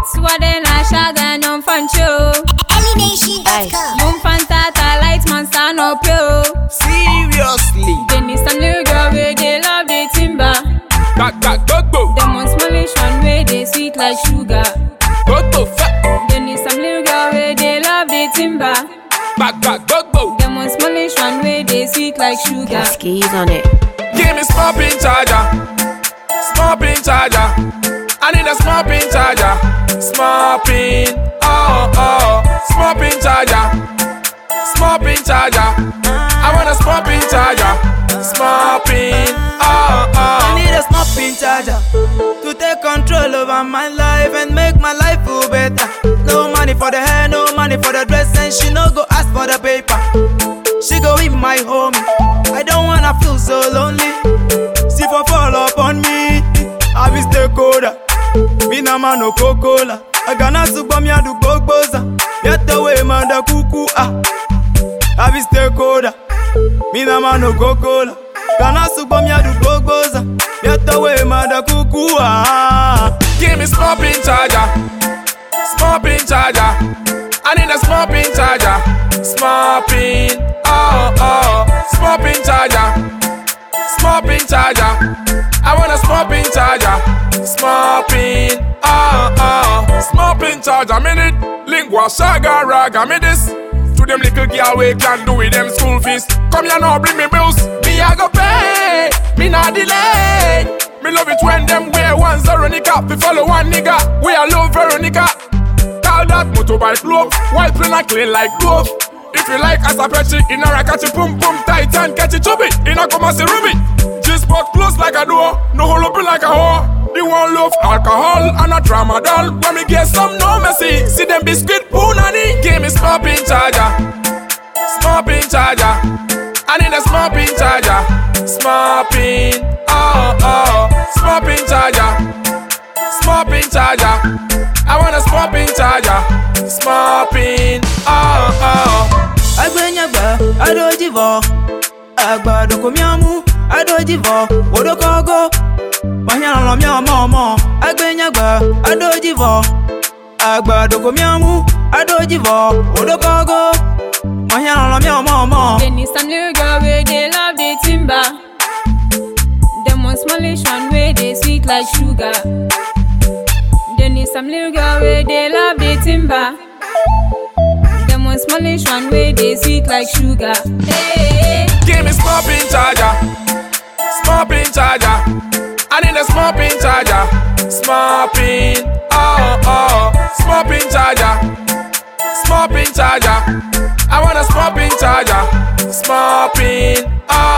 Swade na shaga non fancho. Elination.com. Mon fantata light man stand up yo. Seriously. They need some little girl where they love the timber. Go. Them one smallish one where they sweet like sugar. Go fat. They need some little girl where they love the timber. Go. Them one smallish one where they sweet like sugar. Skis on it. Give me small pin charger. Small pin charger. I need a small pin charger. Small pin. Oh. Small pin charger. Small pin charger. I want a small pin charger. Small pin. I need a small pin charger to take control over my life and make my life feel better. No money for the hair, no money for the dress, and she no go ask for the paper. She go with my homie. I don't wanna feel so lonely. She for fall upon me. I be stakeholder. Me na man no Coca-Cola. I gonna suba me adu gogboza. Get away man da kuku ah. I be stakeholder. Me na man no Coca-Cola. Gonna suba me adu gogboza. Get away man da kuku ah. Give me small pin charger. Small pin charger. I need a small pin charger. Small pin. Oh. Small pin charger. Small pin charger. I want a small pin charger. Small pin. Oh. Small pin charger. Minute. Lingua shaga raga. Me this. To them little girl we can do with them school fees. Come here now, bring me bills. Me I go pay. Me not delay. Me love it when them wear one Veronica. We follow one nigga. We are love Veronica. Call that motorbike love. White plain and clean like glove. If you like as a petty, in a catch it pum tight and catch it chubby. In a come as a ruby. Just spot close like a door. No hole open like a whore. The one love alcohol and a tramadol. When me get some no messy. See them biscuit punani. Give me small pin charger. Small pin charger. I need a small pin charger. Small pin. Oh. Small pin charger. Small pin charger. I want a small pin charger. Small pin. Oh. Agbenyagba, adojivo. Agbado komiamu, adojivo. Odokogo. Wanyana lo mia momo. Agbenyagba, adojivo. Agbado komiamu, adojivo. Odokogo. Wanyana lo mia momo. They need some little girl where they love the timber. Them one smallish one where they sweet like sugar. They need some little girl where they love the timber. Them one smallish one where they sweet like sugar. Hey. Give me small pin charger. Small pin charger. I need a small pin charger. Small pin. Oh. Small pin charger. Small pin charger. I want a small pin charger. Small pin. Oh.